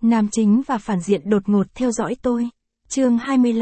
Nam chính và phản diện đột ngột theo dõi tôi. Chương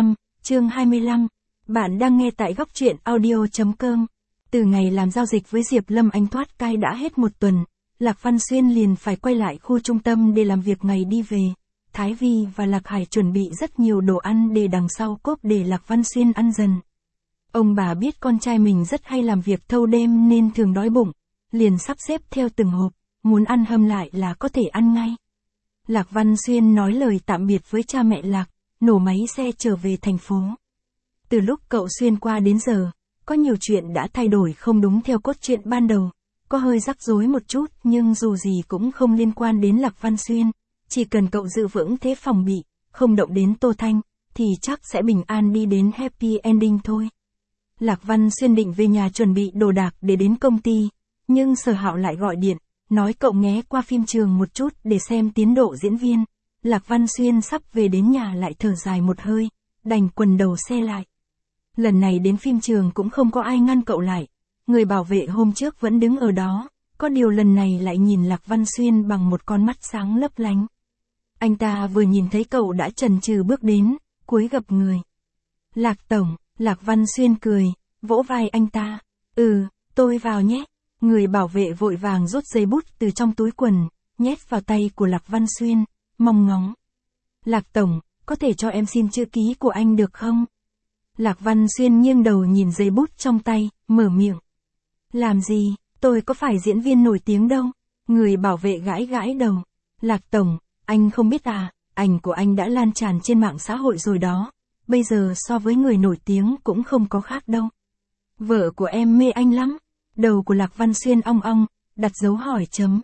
25. Bạn đang nghe tại góc truyện audio.com. Từ ngày làm giao dịch với Diệp Lâm Anh thoát cai đã hết một tuần, Lạc Văn Xuyên liền phải quay lại khu trung tâm để làm việc ngày đi về. Thái Vi và Lạc Hải chuẩn bị rất nhiều đồ ăn để đằng sau cốp để Lạc Văn Xuyên ăn dần. Ông bà biết con trai mình rất hay làm việc thâu đêm nên thường đói bụng, liền sắp xếp theo từng hộp, muốn ăn hâm lại là có thể ăn ngay. Lạc Văn Xuyên nói lời tạm biệt với cha mẹ Lạc, nổ máy xe trở về thành phố. Từ lúc cậu Xuyên qua đến giờ, có nhiều chuyện đã thay đổi không đúng theo cốt truyện ban đầu, có hơi rắc rối một chút nhưng dù gì cũng không liên quan đến Lạc Văn Xuyên, chỉ cần cậu giữ vững thế phòng bị, không động đến Tô Thanh, thì chắc sẽ bình an đi đến happy ending thôi. Lạc Văn Xuyên định về nhà chuẩn bị đồ đạc để đến công ty, nhưng Sở Hạo lại gọi điện, nói cậu nghé qua phim trường một chút để xem tiến độ diễn viên. Lạc Văn Xuyên sắp về đến nhà lại thở dài một hơi, đành quần đầu xe lại. Lần này đến phim trường cũng không có ai ngăn cậu lại, người bảo vệ hôm trước vẫn đứng ở đó, có điều lần này lại nhìn Lạc Văn Xuyên bằng một con mắt sáng lấp lánh. Anh ta vừa nhìn thấy cậu đã chần chừ bước đến, cúi gập người. Lạc Tổng, Lạc Văn Xuyên cười, vỗ vai anh ta. Tôi vào nhé. Người bảo vệ vội vàng rút giấy bút từ trong túi quần, nhét vào tay của Lạc Văn Xuyên, mong ngóng. Lạc Tổng, có thể cho em xin chữ ký của anh được không? Lạc Văn Xuyên nghiêng đầu nhìn giấy bút trong tay, mở miệng. Làm gì, tôi có phải diễn viên nổi tiếng đâu. Người bảo vệ gãi gãi đầu. Lạc Tổng, anh không biết à, ảnh của anh đã lan tràn trên mạng xã hội rồi đó. Bây giờ so với người nổi tiếng cũng không có khác đâu. Vợ của em mê anh lắm. Đầu của Lạc Văn Xuyên ong ong, đặt dấu hỏi chấm.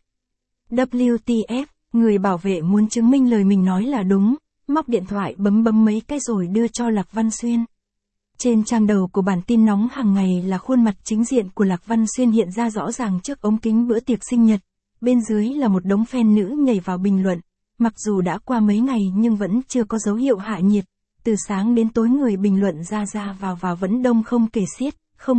WTF, người bảo vệ muốn chứng minh lời mình nói là đúng, móc điện thoại bấm mấy cái rồi đưa cho Lạc Văn Xuyên. Trên trang đầu của bản tin nóng hàng ngày là khuôn mặt chính diện của Lạc Văn Xuyên hiện ra rõ ràng trước ống kính bữa tiệc sinh nhật. Bên dưới là một đống fan nữ nhảy vào bình luận. Mặc dù đã qua mấy ngày nhưng vẫn chưa có dấu hiệu hạ nhiệt. Từ sáng đến tối người bình luận ra vào vẫn đông không kể xiết. Không.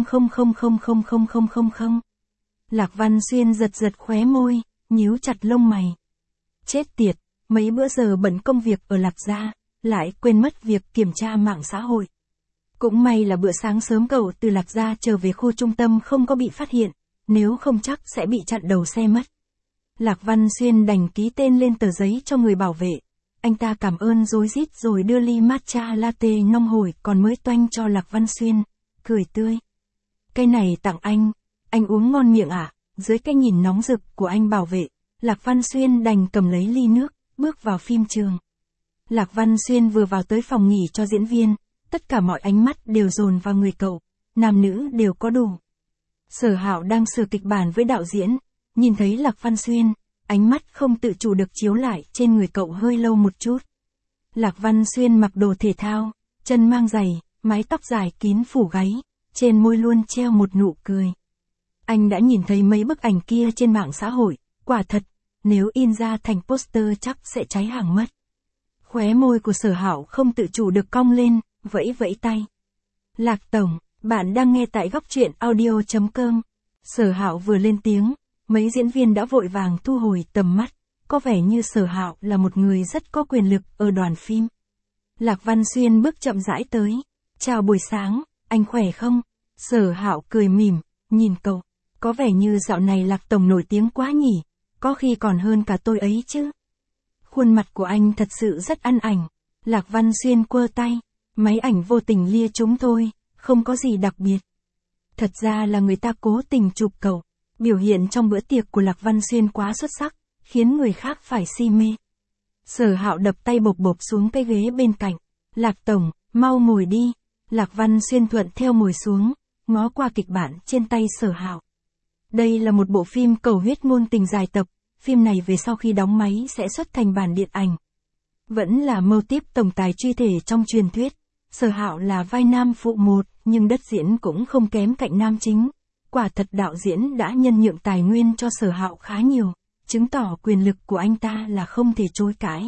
Lạc Văn Xuyên giật khóe môi, nhíu chặt lông mày. Chết tiệt, mấy bữa giờ bận công việc ở Lạc gia, lại quên mất việc kiểm tra mạng xã hội. Cũng may là bữa sáng sớm cậu từ Lạc gia trở về khu trung tâm không có bị phát hiện, nếu không chắc sẽ bị chặn đầu xe mất. Lạc Văn Xuyên đành ký tên lên tờ giấy cho người bảo vệ. Anh ta cảm ơn rối rít rồi đưa ly matcha latte nong hổi còn mới toanh cho Lạc Văn Xuyên, cười tươi. Cái này tặng anh uống ngon miệng à? Dưới cái nhìn nóng rực của anh bảo vệ, Lạc Văn Xuyên đành cầm lấy ly nước, bước vào phim trường. Lạc Văn Xuyên vừa vào tới phòng nghỉ cho diễn viên, tất cả mọi ánh mắt đều dồn vào người cậu, nam nữ đều có đủ. Sở Hạo đang sửa kịch bản với đạo diễn, nhìn thấy Lạc Văn Xuyên, ánh mắt không tự chủ được chiếu lại trên người cậu hơi lâu một chút. Lạc Văn Xuyên mặc đồ thể thao, chân mang giày, mái tóc dài kín phủ gáy, trên môi luôn treo một nụ cười. Anh đã nhìn thấy mấy bức ảnh kia trên mạng xã hội, quả thật, nếu in ra thành poster chắc sẽ cháy hàng mất. Khóe môi của Sở Hạo không tự chủ được cong lên, vẫy tay. Lạc Tổng, bạn đang nghe tại góc truyện audio.com. Sở Hạo vừa lên tiếng, mấy diễn viên đã vội vàng thu hồi tầm mắt, có vẻ như Sở Hạo là một người rất có quyền lực ở đoàn phim. Lạc Văn Xuyên bước chậm rãi tới. Chào buổi sáng, anh khỏe không? Sở Hạo cười mỉm, nhìn cậu. Có vẻ như dạo này Lạc Tổng nổi tiếng quá nhỉ, có khi còn hơn cả tôi ấy chứ. Khuôn mặt của anh thật sự rất ăn ảnh. Lạc Văn Xuyên quơ tay, máy ảnh vô tình lia chúng thôi, không có gì đặc biệt. Thật ra là người ta cố tình chụp cậu. Biểu hiện trong bữa tiệc của Lạc Văn Xuyên quá xuất sắc, khiến người khác phải si mê. Sở Hạo đập tay bộp xuống cái ghế bên cạnh. Lạc Tổng, mau ngồi đi. Lạc Văn Xuyên thuận theo ngồi xuống, ngó qua kịch bản trên tay Sở Hạo. Đây là một bộ phim cầu huyết ngôn tình dài tập, phim này về sau khi đóng máy sẽ xuất thành bản điện ảnh. Vẫn là mâu típ tổng tài truy thể trong truyền thuyết. Sở Hạo là vai nam phụ một, nhưng đất diễn cũng không kém cạnh nam chính. Quả thật đạo diễn đã nhân nhượng tài nguyên cho Sở Hạo khá nhiều, chứng tỏ quyền lực của anh ta là không thể chối cãi.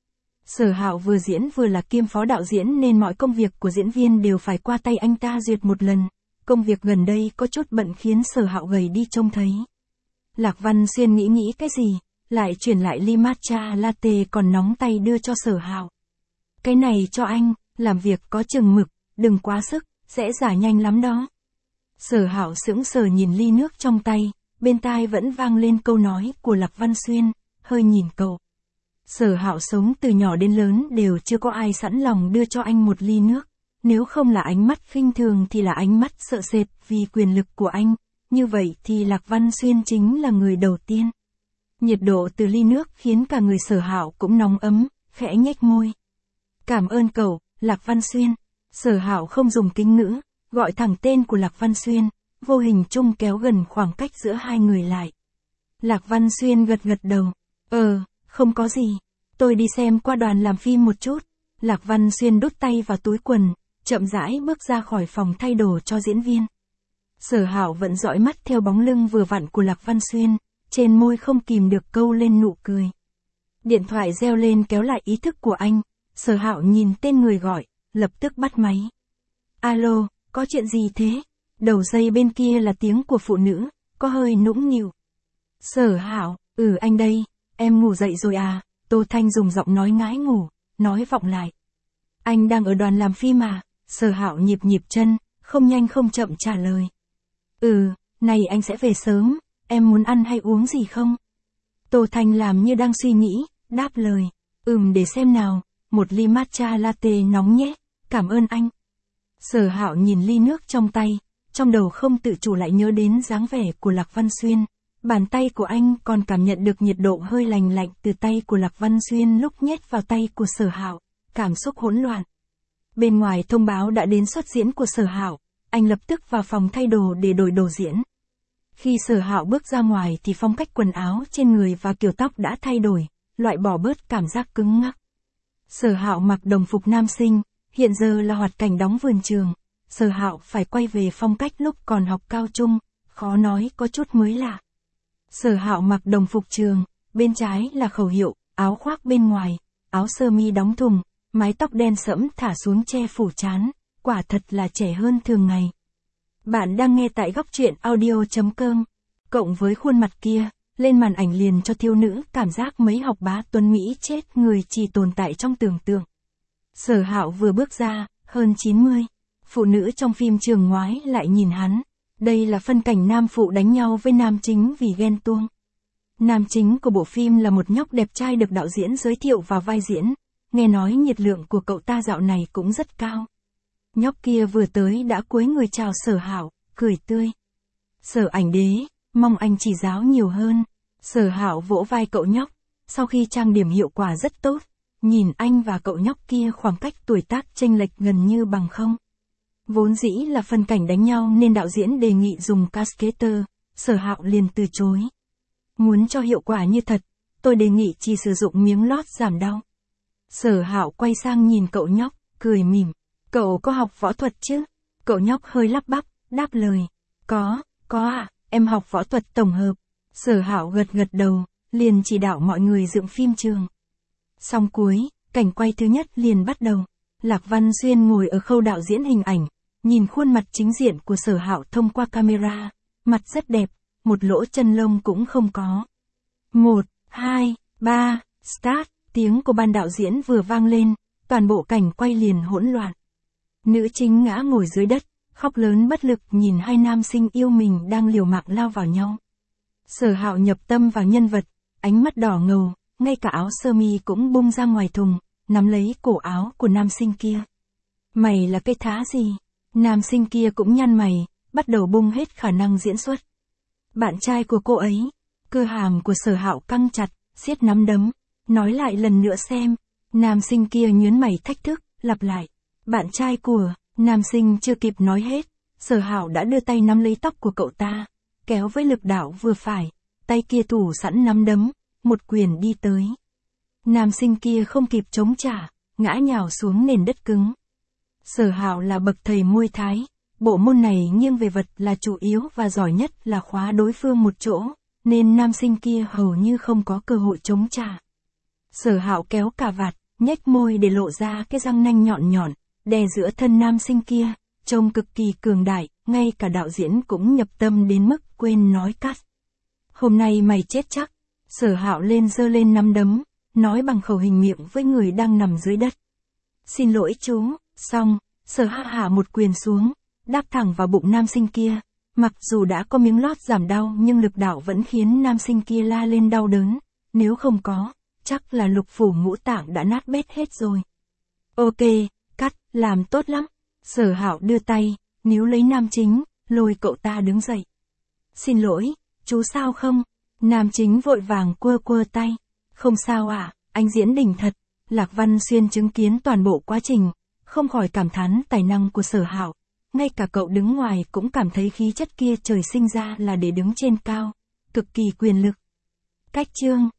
Sở Hạo vừa diễn vừa là kiêm phó đạo diễn nên mọi công việc của diễn viên đều phải qua tay anh ta duyệt một lần. Công việc gần đây có chút bận khiến Sở Hạo gầy đi trông thấy. Lạc Văn Xuyên nghĩ cái gì, lại chuyển lại ly matcha latte còn nóng tay đưa cho Sở Hạo. Cái này cho anh, làm việc có chừng mực, đừng quá sức, sẽ giả nhanh lắm đó. Sở Hạo sững sờ nhìn ly nước trong tay, bên tai vẫn vang lên câu nói của Lạc Văn Xuyên, hơi nhìn cậu. Sở Hạo sống từ nhỏ đến lớn đều chưa có ai sẵn lòng đưa cho anh một ly nước, nếu không là ánh mắt khinh thường thì là ánh mắt sợ sệt vì quyền lực của anh, như vậy thì Lạc Văn Xuyên chính là người đầu tiên. Nhiệt độ từ ly nước khiến cả người Sở Hạo cũng nóng ấm, khẽ nhếch môi. Cảm ơn cậu, Lạc Văn Xuyên. Sở Hạo không dùng kính ngữ, gọi thẳng tên của Lạc Văn Xuyên, vô hình chung kéo gần khoảng cách giữa hai người lại. Lạc Văn Xuyên gật gật đầu. Không có gì. Tôi đi xem qua đoàn làm phim một chút. Lạc Văn Xuyên đút tay vào túi quần, chậm rãi bước ra khỏi phòng thay đồ cho diễn viên. Sở Hạo vẫn dõi mắt theo bóng lưng vừa vặn của Lạc Văn Xuyên, trên môi không kìm được câu lên nụ cười. Điện thoại reo lên kéo lại ý thức của anh, Sở Hạo nhìn tên người gọi, lập tức bắt máy. Alo, có chuyện gì thế? Đầu dây bên kia là tiếng của phụ nữ, có hơi nũng nịu. Sở Hạo, anh đây, em ngủ dậy rồi à? Tô Thanh dùng giọng nói ngái ngủ, nói vọng lại. Anh đang ở đoàn làm phim à? Sở Hạo nhịp nhịp chân, không nhanh không chậm trả lời. Này anh sẽ về sớm, em muốn ăn hay uống gì không? Tô Thanh làm như đang suy nghĩ, đáp lời. Để xem nào, một ly matcha latte nóng nhé, cảm ơn anh. Sở Hạo nhìn ly nước trong tay, trong đầu không tự chủ lại nhớ đến dáng vẻ của Lạc Văn Xuyên. Bàn tay của anh còn cảm nhận được nhiệt độ hơi lành lạnh từ tay của Lạc Văn Xuyên lúc nhét vào tay của Sở Hạo, cảm xúc hỗn loạn. Bên ngoài thông báo đã đến xuất diễn của Sở Hạo, anh lập tức vào phòng thay đồ để đổi đồ diễn. Khi Sở Hạo bước ra ngoài thì phong cách quần áo trên người và kiểu tóc đã thay đổi, loại bỏ bớt cảm giác cứng ngắc. Sở Hạo mặc đồng phục nam sinh, hiện giờ là hoạt cảnh đóng vườn trường. Sở Hạo phải quay về phong cách lúc còn học cao trung, khó nói có chút mới lạ. Sở Hạo mặc đồng phục trường, bên trái là khẩu hiệu, áo khoác bên ngoài, áo sơ mi đóng thùng, mái tóc đen sẫm thả xuống che phủ trán, quả thật là trẻ hơn thường ngày. Bạn đang nghe tại góc truyện audio.com, cộng với khuôn mặt kia, lên màn ảnh liền cho thiếu nữ cảm giác mấy học bá tuấn Mỹ chết người chỉ tồn tại trong tưởng tượng. Sở Hạo vừa bước ra, hơn 90, phụ nữ trong phim trường ngoái lại nhìn hắn. Đây là phân cảnh nam phụ đánh nhau với nam chính vì ghen tuông. Nam chính của bộ phim là một nhóc đẹp trai được đạo diễn giới thiệu vào vai diễn, nghe nói nhiệt lượng của cậu ta dạo này cũng rất cao. Nhóc kia vừa tới đã cúi người chào Sở Hạo, cười tươi. Sở ảnh đế, mong anh chỉ giáo nhiều hơn. Sở Hạo vỗ vai cậu nhóc, sau khi trang điểm hiệu quả rất tốt, nhìn anh và cậu nhóc kia khoảng cách tuổi tác chênh lệch gần như bằng không. Vốn dĩ là phân cảnh đánh nhau nên đạo diễn đề nghị dùng cascader, Sở Hạo liền từ chối. Muốn cho hiệu quả như thật, tôi đề nghị chỉ sử dụng miếng lót giảm đau. Sở Hạo quay sang nhìn cậu nhóc, cười mỉm. Cậu có học võ thuật chứ? Cậu nhóc hơi lắp bắp, đáp lời. Có ạ, em học võ thuật tổng hợp. Sở Hạo gật gật đầu, liền chỉ đạo mọi người dựng phim trường. Xong cuối, cảnh quay thứ nhất liền bắt đầu. Lạc Văn Xuyên ngồi ở khâu đạo diễn hình ảnh, nhìn khuôn mặt chính diện của Sở Hạo thông qua camera, mặt rất đẹp, một lỗ chân lông cũng không có. 1, 2, 3, start, tiếng của ban đạo diễn vừa vang lên, toàn bộ cảnh quay liền hỗn loạn. Nữ chính ngã ngồi dưới đất, khóc lớn bất lực nhìn hai nam sinh yêu mình đang liều mạng lao vào nhau. Sở Hạo nhập tâm vào nhân vật, ánh mắt đỏ ngầu, ngay cả áo sơ mi cũng bung ra ngoài thùng, nắm lấy cổ áo của nam sinh kia. Mày là cái thá gì? Nam sinh kia cũng nhăn mày, bắt đầu bung hết khả năng diễn xuất. Bạn trai của cô ấy, cơ hàm của Sở Hạo căng chặt, siết nắm đấm, nói lại lần nữa xem. Nam sinh kia nhướng mày thách thức, lặp lại. Bạn trai của, nam sinh chưa kịp nói hết, Sở Hạo đã đưa tay nắm lấy tóc của cậu ta, kéo với lực đạo vừa phải, tay kia thủ sẵn nắm đấm, một quyền đi tới. Nam sinh kia không kịp chống trả, ngã nhào xuống nền đất cứng. Sở Hạo là bậc thầy Muay Thái, bộ môn này nghiêng về vật là chủ yếu và giỏi nhất là khóa đối phương một chỗ, nên nam sinh kia hầu như không có cơ hội chống trả. Sở Hạo kéo cà vạt, nhếch môi để lộ ra cái răng nanh nhọn nhọn, đè giữa thân nam sinh kia, trông cực kỳ cường đại, ngay cả đạo diễn cũng nhập tâm đến mức quên nói cắt. Hôm nay mày chết chắc. Sở Hạo giơ lên nắm đấm, nói bằng khẩu hình miệng với người đang nằm dưới đất. Xin lỗi chú, xong, Sở hạ một quyền xuống, đáp thẳng vào bụng nam sinh kia. Mặc dù đã có miếng lót giảm đau nhưng lực đạo vẫn khiến nam sinh kia la lên đau đớn, nếu không có, chắc là lục phủ ngũ tạng đã nát bét hết rồi. Ok, cắt, làm tốt lắm. Sở Hạo đưa tay, níu lấy nam chính, lôi cậu ta đứng dậy. Xin lỗi, chú sao không? Nam chính vội vàng quơ quơ tay. Không sao ạ, anh diễn đỉnh thật. Lạc Văn Xuyên chứng kiến toàn bộ quá trình, không khỏi cảm thán tài năng của Sở Hạo. Ngay cả cậu đứng ngoài cũng cảm thấy khí chất kia trời sinh ra là để đứng trên cao, cực kỳ quyền lực. Cách chương